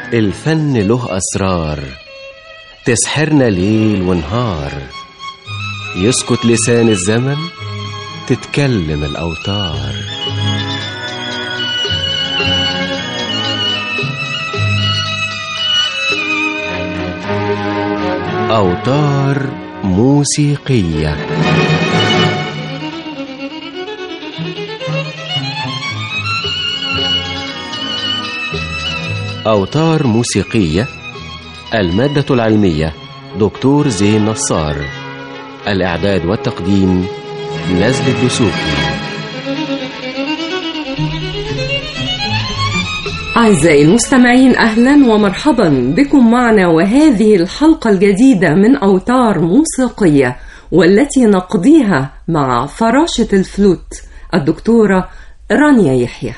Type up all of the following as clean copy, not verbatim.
الفن له أسرار تسحرنا ليل ونهار، يسكت لسان الزمن تتكلم الأوتار. أوتار موسيقية. أوتار موسيقية. المادة العلمية دكتور زين نصار. الإعداد والتقديم نزل الدسوقي. أعزائي المستمعين، أهلا ومرحبا بكم معنا، وهذه الحلقة الجديدة من أوتار موسيقية، والتي نقضيها مع فراشة الفلوت الدكتورة رانيا يحيى.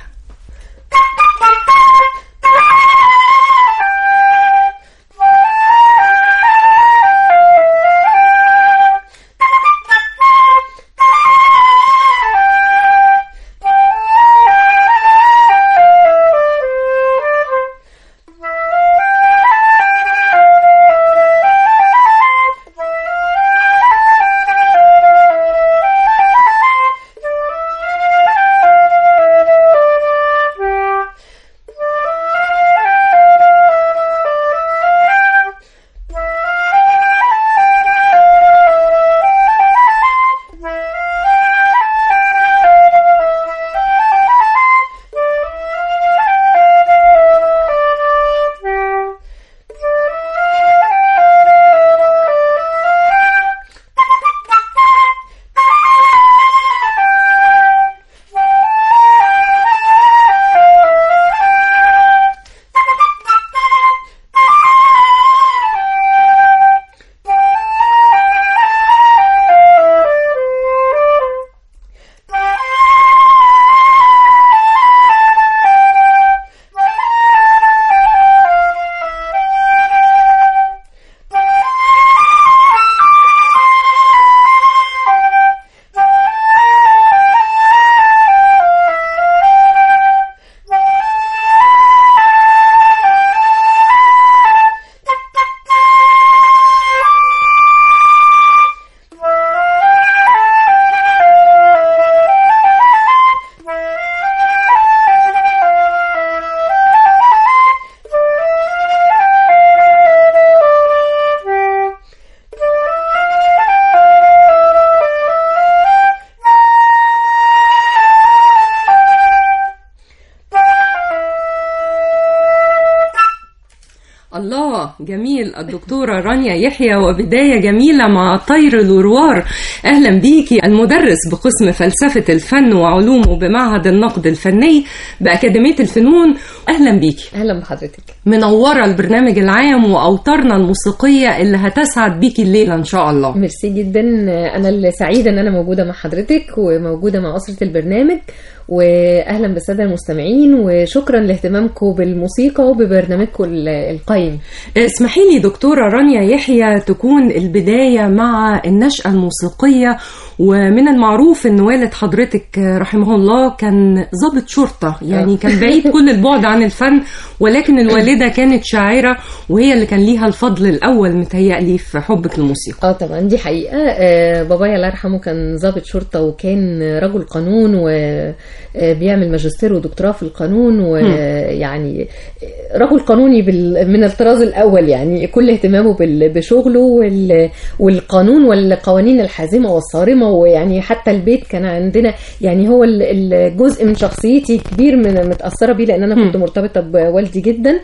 الله جميل، الدكتورة رانيا يحيى، وبداية جميلة مع طير الوروار. أهلا بيكي، المدرس بقسم فلسفة الفن وعلومه بمعهد النقد الفني بأكاديمية الفنون. أهلا بيكي. أهلا بحضرتك، منورة البرنامج العام وأوتارنا الموسيقية اللي هتسعد بيكي الليلة إن شاء الله. ميرسي جدا، أنا اللي سعيدة أن أنا موجودة مع حضرتك وموجودة مع أسرة البرنامج، وأهلا بالسادة المستمعين، وشكرا لاهتمامكم بالموسيقى وببرنامجكم القيم. اسمحي لي دكتورة رانيا يحيى تكون البداية مع النشأة الموسيقية، ومن المعروف أن والد حضرتك رحمه الله كان ضابط شرطة، يعني كان بعيد كل البعد عن الفن، ولكن الوالدة كانت شاعرة وهي اللي كان ليها الفضل الأول متهيألي في حبك للموسيقى. طبعا دي حقيقة. بابايا الله يرحمه كان ضابط شرطة وكان رجل قانون وبيعمل ماجستير ودكتوراه في القانون، ويعني رجل قانوني من الطراز الأول، يعني كل اهتمامه بشغله والقانون والقوانين الحازمة والصارمة، ويعني حتى البيت كان عندنا، يعني هو الجزء من شخصيتي كبير من متأثرة بيه، لأن أنا كنت مرتبطة بوالدي جدا،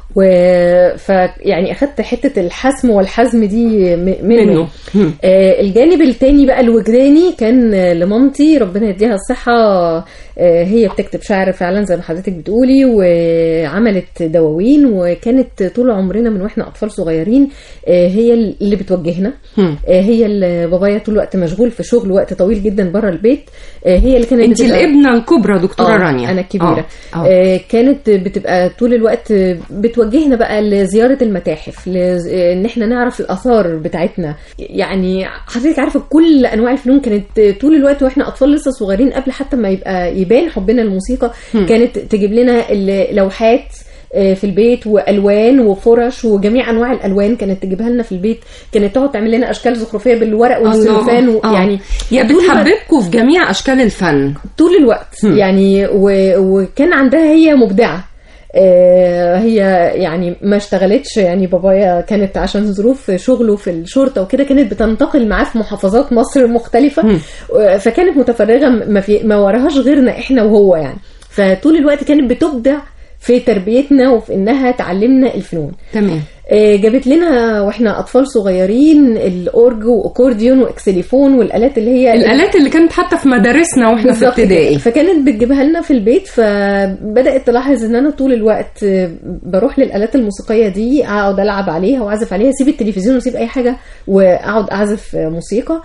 يعني أخدت حتة الحسم والحزم دي منه. الجانب التاني بقى الوجداني كان لمامتي، ربنا يديها الصحة. هي بتكتب شعر فعلا زي ما حضرتك بتقولي، وعملت دواوين، وكانت طول عمرنا من واحنا أطفال صغيرين هي اللي بتوجهنا. هي اللي بابايا طول الوقت مشغول في شغل وقت طويل جدا بره البيت، هي اللي كانت انت الابنة الكبرى دكتورة رانيا. أنا الكبيرة. كانت بتبقى طول الوقت بتوجهنا بقى لزيارة المتاحف، ان احنا نعرف الآثار بتاعتنا. يعني حضرتك عارفة كل أنواع الفنون كانت طول الوقت واحنا أطفال لسه صغيرين، قبل حتى ما يبان حبنا الموسيقى. كانت تجيب لنا اللوحات في البيت، والوان وفرش وجميع انواع الالوان كانت تجيبها لنا في البيت. كانت تقعد تعمل لنا اشكال زخرفيه بالورق والسلوفان يعني بتحببكم في جميع اشكال الفن طول الوقت. يعني وكان عندها، هي مبدعه. هي يعني ما اشتغلتش، يعني بابايا كانت عشان ظروف شغله في الشرطة وكده كانت بتنتقل معاه في محافظات مصر مختلفة. فكانت متفرغة ما وراهاش غيرنا احنا وهو يعني. فطول الوقت كانت بتبدع في تربيتنا وفي انها تعلمنا الفنون. تمام. جابت لنا واحنا اطفال صغيرين الاورج واكورديون واكسليفون والالات اللي هي الالات اللي كانت حتى في مدارسنا واحنا في ابتدائي، فكانت بتجيبها لنا في البيت. فبدات تلاحظ ان انا طول الوقت بروح للالات الموسيقيه دي، اقعد العب عليها واعزف عليها، اسيب التلفزيون واسيب اي حاجه واقعد اعزف موسيقى.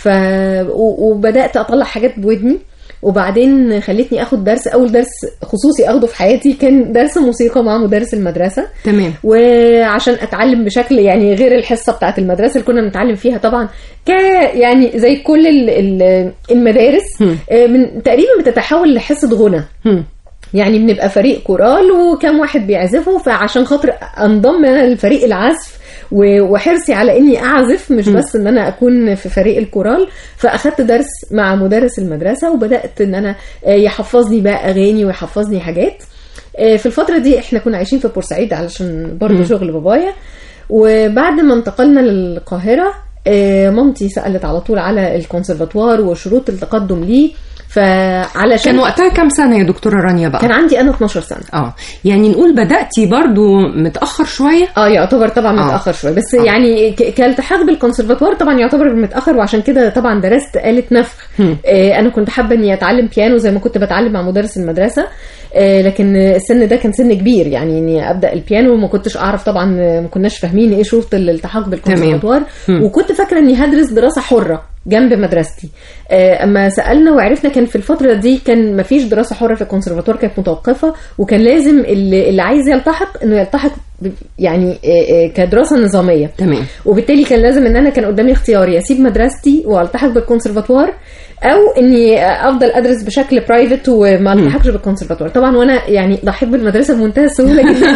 وبدات اطلع حاجات بودني. وبعدين خلتني اخد درس، اول درس خصوصي اخده في حياتي كان درس موسيقى مع مدرس المدرسه. تمام. وعشان اتعلم بشكل يعني غير الحصه بتاعه المدرسه اللي كنا بنتعلم فيها طبعا يعني زي كل المدارس من تقريبا بتتحول لحصه غنى. يعني بنبقى فريق كورال وكم واحد بيعزفوا، فعشان خاطر انضم لفريق العزف وحرصي على اني اعزف مش بس ان انا اكون في فريق الكورال. فاخدت درس مع مدرس المدرسة وبدأت ان انا يحفظني بقى اغاني ويحفظني حاجات. في الفترة دي احنا كنا عايشين في بورسعيد علشان برضو شغل بابايا. وبعد ما انتقلنا للقاهرة مامتي سألت على طول على الكونسرفاتوار وشروط التقدم ليه. فعلشان كان وقتها كم سنة يا دكتورة رانيا بقى؟ كان عندي أنا 12 سنة. يعني نقول بدأتي برضو متأخر شوية؟ يعتبر طبعا متأخر شوية، بس يعني كالتحاق بالكونسرفاتوار طبعا يعتبر متأخر. وعشان كده طبعا درست آلة نفخ. أنا كنت حابة إني أتعلم بيانو زي ما كنت بتعلم مع مدرس المدرسة، لكن السن ده كان سن كبير يعني اني ابدا البيانو. وما كنتش اعرف طبعا، ما كناش فاهمين ايه شروط الالتحاق بالكونسرفاتوار. وكنت فاكره اني هدرس دراسه حره جنب مدرستي. اما سالنا وعرفنا كان في الفتره دي كان ما فيش دراسه حره في الكونسرفاتوار، كانت متوقفه. وكان لازم اللي عايز يلتحق انه يلتحق يعني كدراسه نظاميه. تمام. وبالتالي كان لازم ان انا كان قدامي اختياري اسيب مدرستي والتحق بالكونسرفاتوار، او اني افضل ادرس بشكل برايفت وما التحقش بالكونسرفاتوار. طبعا وانا يعني ضحيت بالمدرسه بمنتهى السهوله جدا.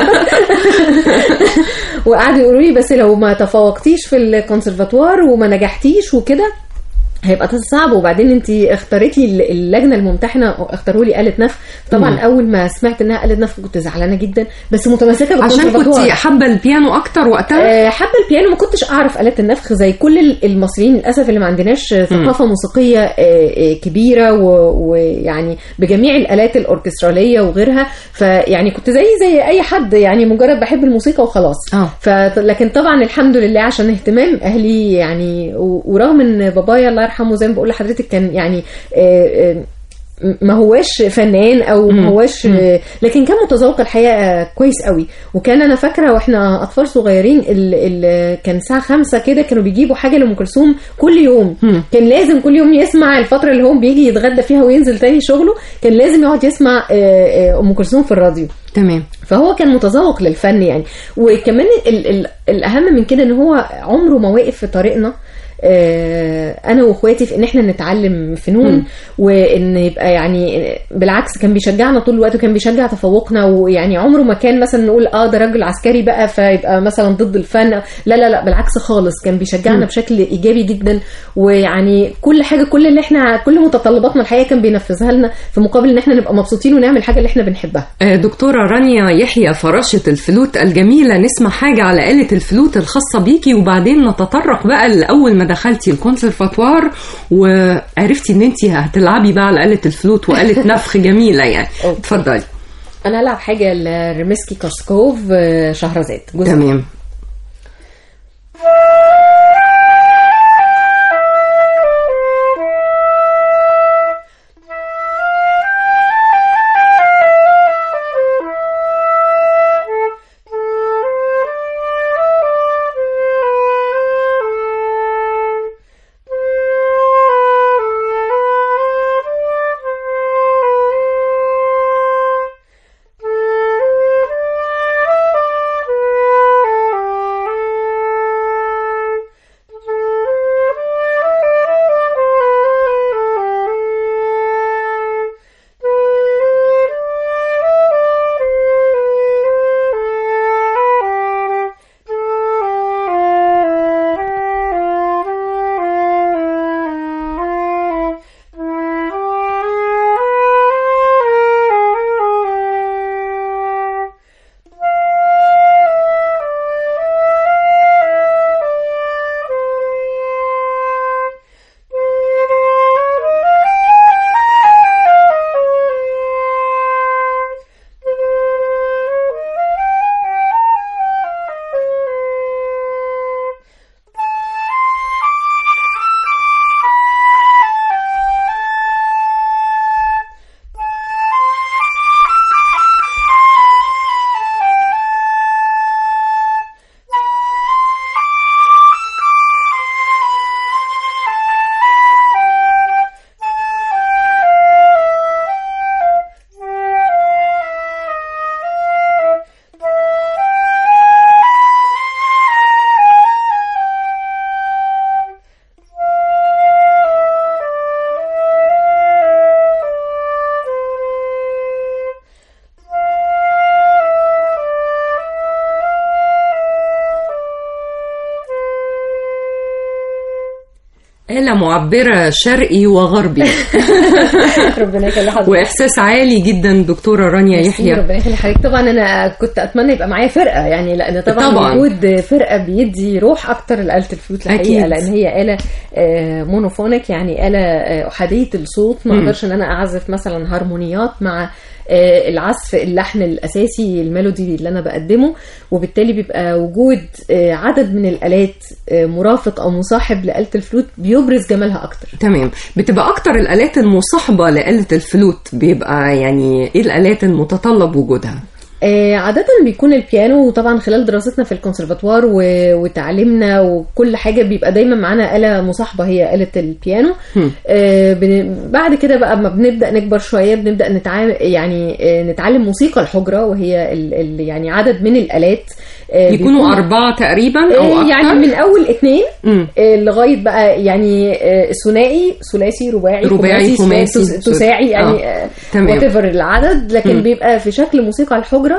وقعدوا يقولوا لي بس لو ما تفوقتيش في الكونسرفاتوار وما نجحتيش وكده هيبقى صعب. وبعدين انت اختارتي اللجنه الممتحنه اختاروا لي آلة نفخ. طبعا اول ما سمعت انها آلة نفخ كنت زعلانه جدا، بس متمسكه بالكونسرفاتوار. عشان كنت حابه البيانو اكتر وقتها؟ حابه البيانو. ما كنتش اعرف آلات النفخ زي كل المصريين للاسف اللي ما عندناش ثقافه موسيقيه كبيره ويعني بجميع الآلات الأوركستراليه وغيرها. فيعني كنت زي اي حد، يعني مجرد بحب الموسيقى وخلاص. لكن طبعا الحمد لله عشان اهتمام اهلي يعني، ورغم ان بابايا الله يرحمه زي ما بقول لحضرتك كان يعني ما هواش فنان او ما هواش، لكن كان متذوق الحقيقه كويس قوي. وكان انا فاكره واحنا اطفال صغيرين كان الساعه 5 كده كانوا بيجيبوا حاجه لأم كلثوم كل يوم. كان لازم كل يوم يسمع الفتره اللي هو بيجي يتغدى فيها وينزل تاني شغله، كان لازم يقعد يسمع ام كلثوم في الراديو. تمام. فهو كان متذوق للفن يعني. وكمان الاهم من كده ان هو عمره ما وقف في طريقنا انا واخواتي في ان احنا نتعلم فنون. وان يبقى يعني بالعكس كان بيشجعنا طول الوقت وكان بيشجع تفوقنا. ويعني عمره ما كان مثلا نقول ده راجل عسكري بقى فيبقى مثلا ضد الفن. لا بالعكس خالص، كان بيشجعنا بشكل ايجابي جدا. ويعني كل حاجه كل متطلباتنا الحقيقه كان بينفذها لنا في مقابل ان احنا نبقى مبسوطين ونعمل حاجه اللي احنا بنحبها. دكتوره رانيا يحيى فراشة الفلوت الجميله، نسمع حاجه على آلة الفلوت الخاصه بيكي وبعدين نتطرق بقى لاول ما دخلتي الكونسرفاتوار وعرفتي ان انت هتلعبي بقى على آلة الفلوت وآلة نفخ جميلة يعني. اتفضلي. انا هلعب حاجة لرمسكي كاسكوف شهرزاد. تمام. آلة معبرة شرقي وغربي. ربنا يخلي حضرتك. واحساس عالي جدا دكتورة رانيا يحيى. ربنا يخلي حضرتك. طبعا انا كنت اتمنى يبقى معايا فرقه، يعني لان طبعا وجود فرقه بيدي روح اكتر لآلة الفلوت الحقيقه، لان هي آلة مونوفونيك، يعني آلة احاديه الصوت. ما اقدرش ان انا اعزف مثلا هارمونيات مع العزف اللحن الاساسي الميلودي اللي انا بقدمه، وبالتالي بيبقى وجود عدد من الآلات مرافق او مصاحب لآلة الفلوت بيبرز جمالها اكتر. تمام. بتبقى اكتر الآلات المصاحبة لآلة الفلوت بيبقى يعني ايه الآلات المتطلب وجودها؟ عادة بيكون البيانو، وطبعا خلال دراستنا في الكونسرفاتوار وتعليمنا وكل حاجة بيبقى دايما معانا آلة مصاحبة هي آلة البيانو. بعد كده بقى ما بنبدأ نكبر شوية بنبدأ نتعلم موسيقى الحجرة، وهي يعني عدد من الآلات يكونوا 4 تقريبا أو أكتر، يعني من أول 2 لغاية بقى يعني ثنائي ثلاثي رباعي خماسي تساعي، يعني whatever العدد، لكن بيبقى في شكل موسيقى الحجرة،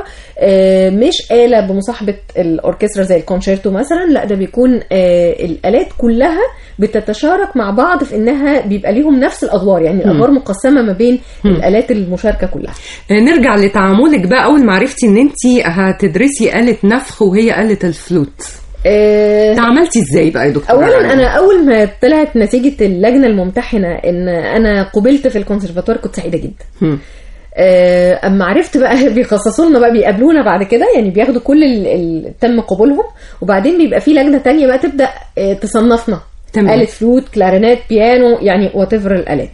مش آلة بمصاحبة الأوركسترا زي الكونشيرتو مثلا، لا ده بيكون الآلات كلها بتتشارك مع بعض في إنها بيبقى ليهم نفس الأدوار، يعني الأدوار مقسمة ما بين الآلات المشاركة كلها. نرجع لتعاملك بقى أول ما عرفتي إن أنت هتدرسي آلة نفخ وهي آلة الفلوت. تعاملتي ازاي بقى يا دكتور؟ اولا انا اول ما طلعت نتيجه اللجنه الممتحنه ان انا قبلت في الكونسرفاتوار كنت سعيده جدا. اما عرفت بقى بيخصصوا لنا بقى بيقابلونا بعد كده، يعني بياخدوا كل تم قبولهم، وبعدين بيبقى في لجنه تانية بقى تبدا تصنفنا آلة فلوت، كلارينات، بيانو، يعني whatever الآلات.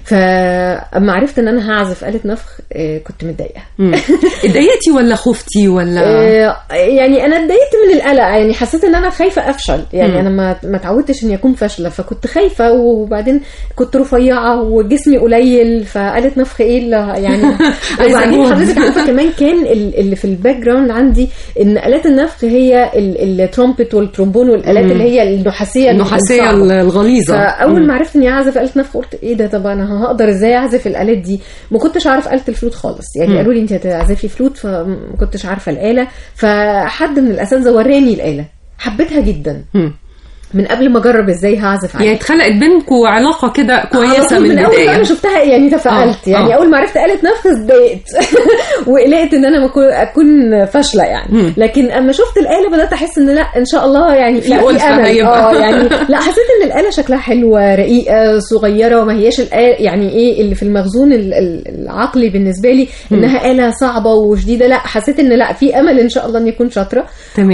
فاما عرفت ان انا هعزف آلة نفخ كنت متضايقه. اتضايقتي ولا خفتي ولا؟ يعني انا اتضايقت من القلق، يعني حسيت ان انا خايفه افشل، يعني انا ما اتعودتش اني اكون فاشله، فكنت خايفه، وبعدين كنت رفيعه وجسمي قليل، فآلة نفخ ايه اللي يعني. وبعدين حضرتك عارفه كمان كان اللي في الباك جراوند عندي ان آلات النفخ هي الترومبت والترومبون والآلات اللي هي النحاسيه الغليظه. فاول ما عرفت اني اعزف آلة نفخ قلت ايه ده، طب انا هقدر ازاي اعزف الآلات دي؟ ما كنتش اعرف آلة الفلوت خالص، يعني قالوا لي انت هتعزفي فلوت، فما كنتش عارفه الآلة، فحد من الاساتذه وراني الآلة، حبيتها جدا من قبل ما اجرب ازاي هعزف عليها. يعني اتخلقت بينكم علاقه كده كويسه من البدايه. اول ما شفتها يعني تفائلت، يعني اول ما عرفت آلة نفخ اتضايقت وقلقت ان انا اكون فاشله يعني. لكن اما شفت الآلة بدات احس ان لا ان شاء الله يعني في امل. يعني لا، حسيت ان الآلة شكلها حلوه رقيقه صغيره، وما هياش الآلة يعني ايه اللي في المخزون العقلي بالنسبه لي انها آلة صعبه وشديده، لا حسيت ان لا في امل ان شاء الله ان يكون شاطره.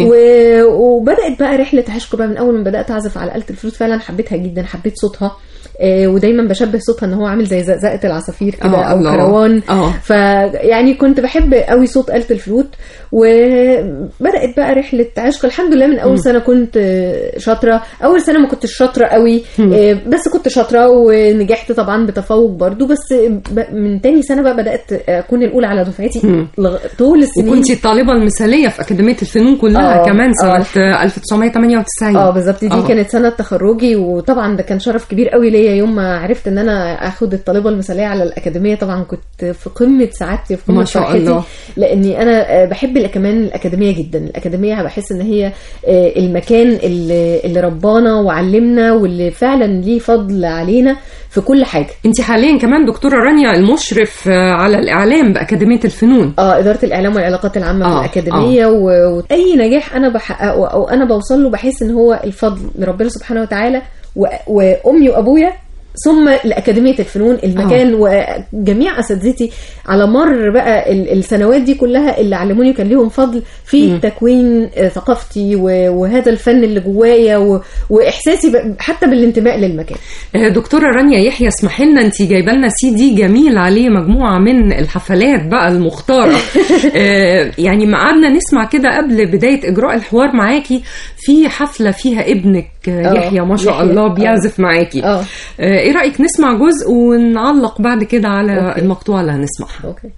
وبدات بقى رحله عشق بقى من اول ما بدات اعزف على آلة الفلوت. فعلا حبيتها جدا، حبيت صوتها، ودايما بشبه صوتها ان هو عامل زي زقزقه العصافير كده او كروان. فيعني كنت بحب قوي صوت آلة الفلوت، وبدات بقى رحله عشق. الحمد لله من اول سنه كنت شاطره، اول سنه ما كنتش شاطره قوي، بس كنت شاطره ونجحت طبعا بتفوق برضو، بس من تاني سنه بقى بدات اكون الاولى على دفعتي طول السنين. وكنتي الطالبه المثاليه في اكاديميه الفنون كلها كمان سنه 1998. بالظبط، دي كانت سنه تخرجي، وطبعا ده كان شرف كبير قوي ليا يوم ما عرفت ان انا اخد الطالبه المثاليه على الاكاديميه. طبعا كنت في قمه سعادتي وفي قمه فرحتي، لاني انا بحب كمان الاكاديميه جدا. الاكاديميه بحس ان هي المكان اللي ربانا وعلمنا، واللي فعلا ليه فضل علينا في كل حاجه. انت حاليا كمان دكتوره رانيا المشرف على الاعلام باكاديميه الفنون، اداره الاعلام والعلاقات العامه في الاكاديميه. واي نجاح انا بحققه او انا بوصل له بحس ان هو الفضل لربنا سبحانه وتعالى وامي وابويا، ثم لأكاديمية الفنون المكان وجميع أساتذتي على مر بقى السنوات دي كلها اللي علموني كان ليهم فضل في تكوين ثقافتي وهذا الفن اللي جوايا وإحساسي حتى بالانتماء للمكان. دكتورة رانيا يحيى، اسمحي لنا، انتي جايبه لنا CD جميل عليه مجموعة من الحفلات بقى المختارة. يعني ما قعدنا نسمع كده قبل بداية إجراء الحوار معاكي في حفلة فيها ابنك يحيى ما شاء الله بيعزف معاكي. ايه رأيك نسمع جزء ونعلق بعد كده على المقطوعة اللي هنسمعها؟ اوكي.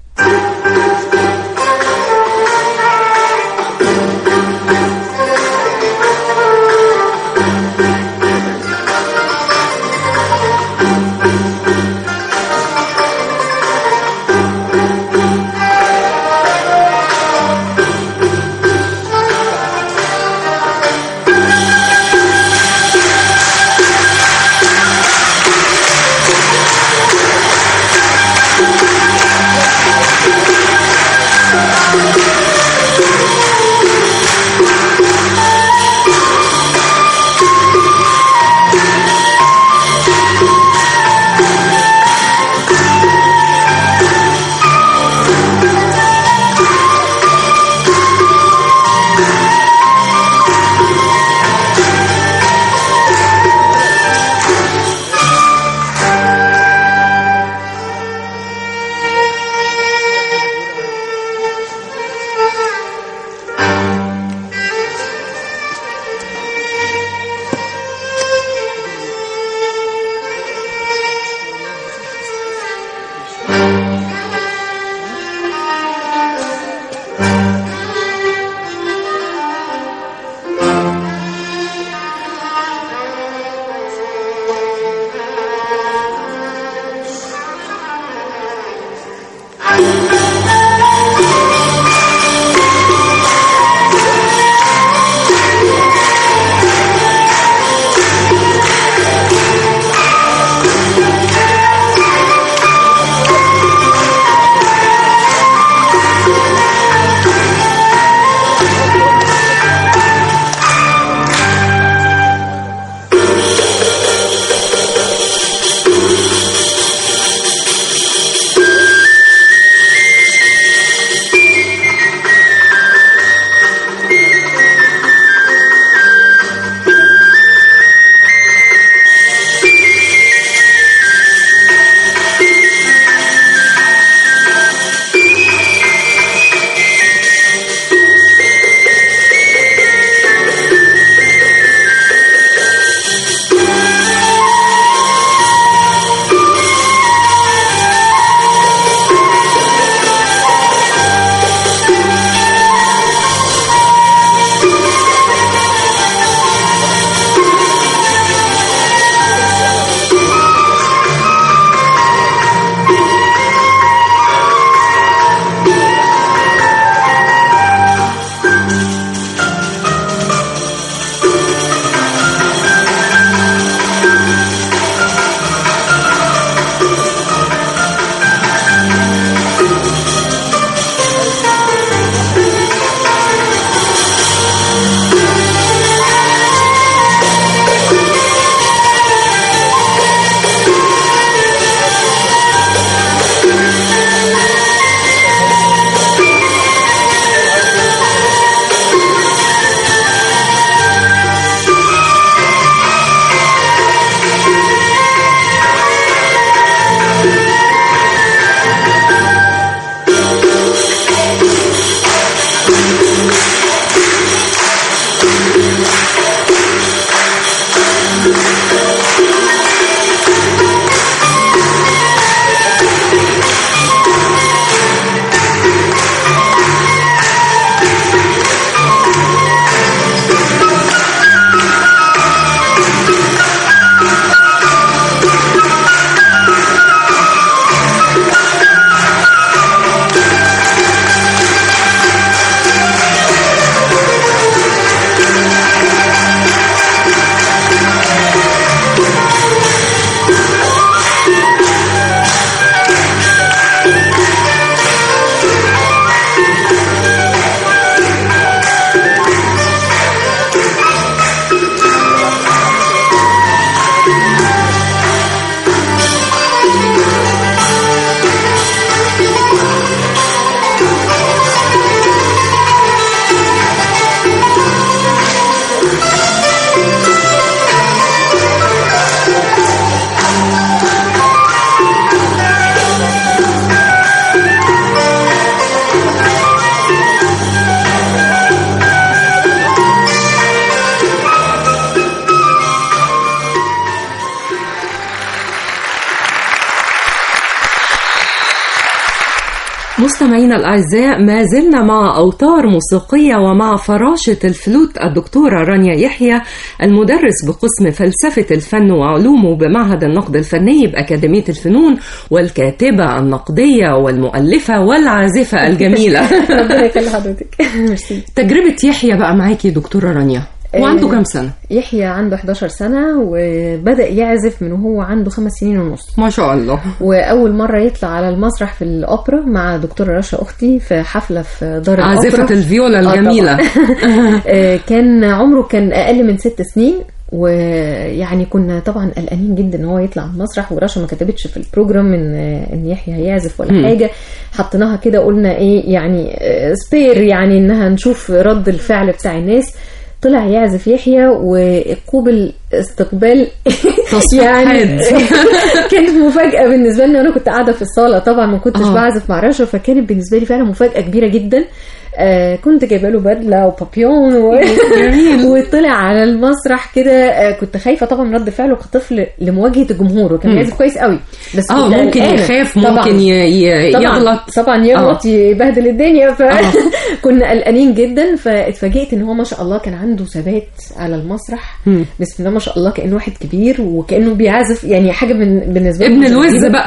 مستمعينا الأعزاء، ما زلنا مع أوتار موسيقية ومع فراشة الفلوت الدكتورة رانيا يحيى، المدرس بقسم فلسفة الفن وعلومه بمعهد النقد الفني بأكاديمية الفنون، والكاتبة النقدية والمؤلفة والعازفة الجميلة. ربنا يخلي حضرتك. تجربة يحيى بقى معاكي دكتورة رانيا، وعنده كام سنة؟ يحيى عنده 11 سنة، وبدأ يعزف من وهو عنده 5 سنين ونص. ما شاء الله. وأول مرة يطلع على المسرح في الأوبرا مع دكتورة رشا أختي في حفلة في دار الأوبرا، عازفة الفيولا الجميلة. كان عمره كان أقل من 6 سنين، ويعني كنا طبعا قلقانين جدا ان هو يطلع على المسرح، ورشا ما كتبتش في البروجرام ان يحيى هيعزف ولا حاجه. حطيناها كده قلنا ايه يعني سبير، يعني انها نشوف رد الفعل بتاع الناس. طلع يعزف يحيى وقوبل استقبال يعني كانت مفاجأة بالنسبة لي. أنا كنت قاعدة في الصالة طبعا، ما كنتش بعزف مع رشا، فكانت بالنسبة لي فعلا مفاجأة كبيرة جدا. كنت جايبه له بدله وبابيون وطلع على المسرح كده. كنت خايفه طبعا رد فعله كطفل لمواجهه الجمهور، وكان بيعزف كويس قوي، بس ممكن يخاف، ممكن يغلط، طبعا يغلط يبهدل الدنيا. فكنا قلقانين جدا. فاتفاجئت ان هو ما شاء الله كان عنده ثبات على المسرح، بسم الله ما شاء الله، كانه واحد كبير وكانه بيعزف، يعني حاجه بالنسبه ابن الوز بقى.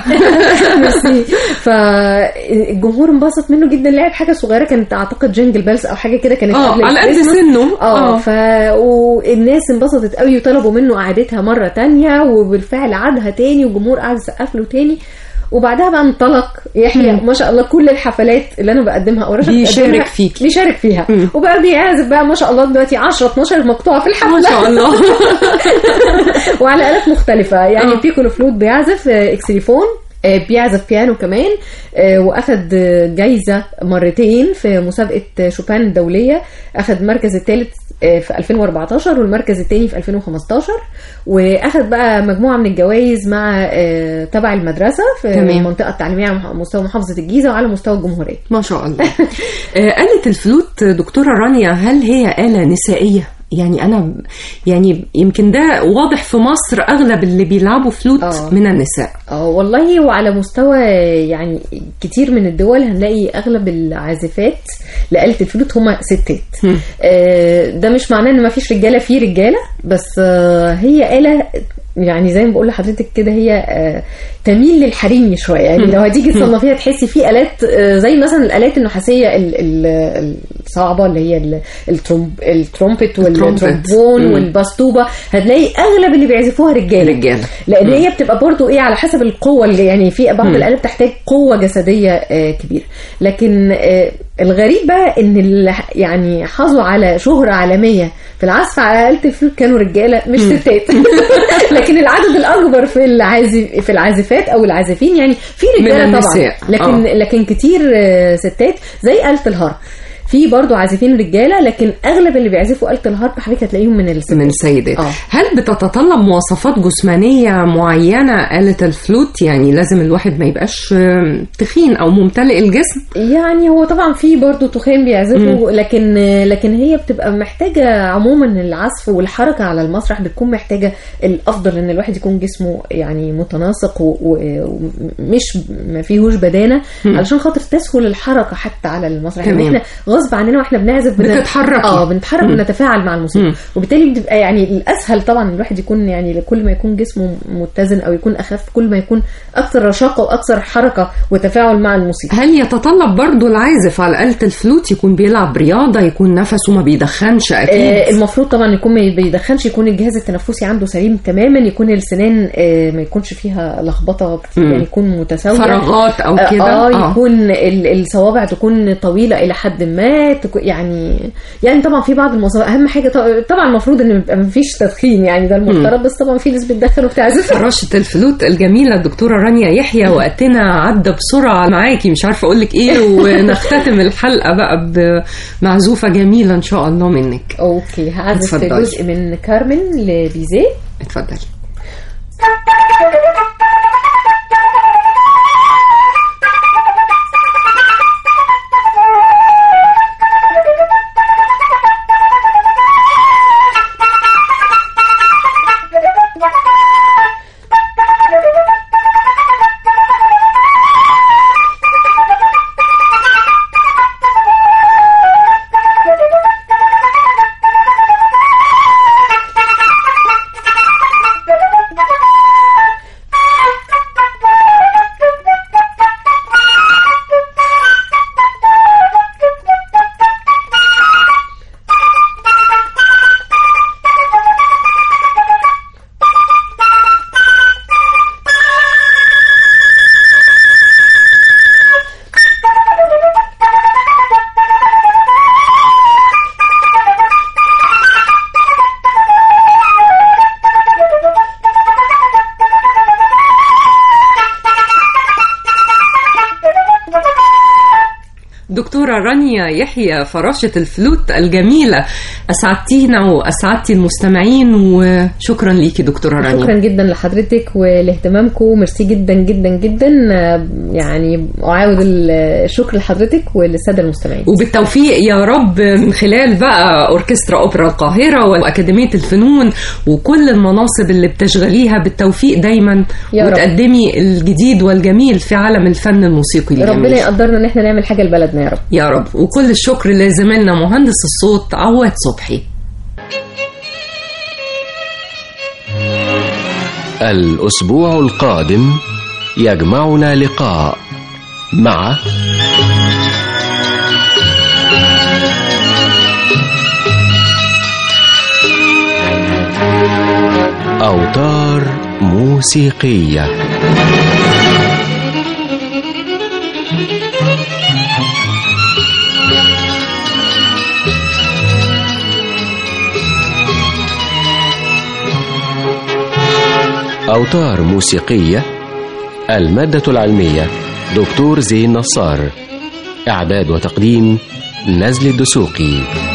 فالجمهور انبسط منه جدا. لعب حاجه صغيره كانت اعتقد جنجل بيلز او حاجه كده، كانت على قد سنه. والناس انبسطت قوي وطلبوا منه اعادتها مره تانية، وبالفعل عادها تاني والجمهور قعد يسقف له تاني. وبعدها بقى انطلق يحيى ما شاء الله، كل الحفلات اللي انا بقدمها او بيشارك فيها وبقى بيعزف بقى ما شاء الله دلوقتي 10-12 مقطوعه في الحفله، ما شاء الله. وعلى آلات مختلفه، يعني بيكولو فلوت بيعزف، اكسليفون بيعزف بيانو كمان. واخد جايزة مرتين في مسابقة شوبان الدولية، اخد المركز الثالث في 2014 والمركز الثاني في 2015. واخد بقى مجموعة من الجوائز مع تبع المدرسة في المنطقة التعليمية على مستوى محافظة الجيزة وعلى مستوى الجمهورية. ما شاء الله. آلة الفلوت دكتورة رانيا، هل هي آلة نسائية؟ يعني أنا يعني يمكن ده واضح في مصر، أغلب اللي بيلعبوا فلوت من النساء. والله، وعلى مستوى يعني كتير من الدول هنلاقي أغلب العازفات لآلة الفلوت هما ستات. ده مش معناه إن ما فيش رجالة، في رجالة، بس هي آلة يعني زي ما بقول لحضرتك كده، هي تميل للحريمي شويه. يعني لو هتيجي تصنفيها تحسي في آلات زي مثلا الآلات النحاسيه الصعبه اللي هي الترومبت والترومبون والباستوبه، هتلاقي اغلب اللي بيعزفوها رجاله، لان هي بتبقى برضو ايه على حسب القوه اللي يعني في بعض الآلات بتحتاج قوه جسديه كبيره. لكن الغريب بقى ان يعني حظوا على شهره عالميه في العزف على آلة الفلوت كانوا رجاله مش ستات. لكن العدد الاكبر في العازفات او العازفين يعني في رجاله طبعا، لكن كتير ستات. زي آلة الهارب، في برضو عازفين رجاله، لكن اغلب اللي بيعزفوا آلة الهارب حضرتك هتلاقيهم من السيدات. هل بتتطلب مواصفات جسمانيه معينه آلة الفلوت؟ يعني لازم الواحد ما يبقاش تخين او ممتلئ الجسم؟ يعني هو طبعا في برضو تخين بيعزفوا، لكن هي بتبقى محتاجه عموما العزف والحركه على المسرح بتكون محتاجه الافضل ان الواحد يكون جسمه يعني متناسق ومش ما فيهوش بدانه، علشان خاطر تسهل الحركه حتى على المسرح. يعني احنا غصب عننا واحنا بنعزف بنتحرك ونتفاعل مع الموسيقى، وبالتالي بتبقى يعني الاسهل طبعا الواحد يكون يعني كل ما يكون جسمه متزن او يكون اخف، كل ما يكون اكثر رشاقه واكثر حركه وتفاعل مع الموسيقى. هل يتطلب برضو العازف على آلة الفلوت يكون بيلعب رياضه، يكون نفسه ما بيدخنش؟ اكيد المفروض طبعا يكون ما بيدخنش، يكون الجهاز التنفسي عنده سليم تماما، يكون السنان ما يكونش فيها لخبطه كتير، يعني يكون متساويه، فراغات او كده. يكون الصوابع تكون طويله الى حد ما، يعني طبعا في بعض المواصفات. اهم حاجه طبعا المفروض ان ما فيش تدخين، يعني ده المفترض، بس طبعا في ناس بتدخن وبتعزف. فراشة الفلوت الجميله الدكتوره رانيا يحيى، وقتنا عدى بسرعه معاكي، مش عارفه اقول لك ايه. ونختتم الحلقه بقى بمعزوفه جميله ان شاء الله منك. اوكي، هعزف جزء من كارمن لبيزيه. اتفضلي. دكتورة رانيا يحيى فراشة الفلوت الجميلة، أسعدتينا وأسعدتي المستمعين، وشكرا ليكي دكتورة رانيا. شكرا جدا لحضرتك ولاهتمامكم، ميرسي جدا جدا جدا. يعني أعاود الشكر لحضرتك وللسادة المستمعين، وبالتوفيق يا رب من خلال بقى أوركسترا أوبرا القاهرة وأكاديمية الفنون وكل المناصب اللي بتشغليها، بالتوفيق دايما وتقدمي الجديد والجميل في عالم الفن الموسيقي الجميل. ربنا يقدرنا ان احنا نعمل حاجة لبلدنا يا رب يا رب. وكل الشكر لزميلنا مهندس الصوت عواد صبحي. الأسبوع القادم يجمعنا لقاء مع أوتار موسيقية. أوتار موسيقية، المادة العلمية دكتور زين نصار، إعداد وتقديم نزل الدسوقي.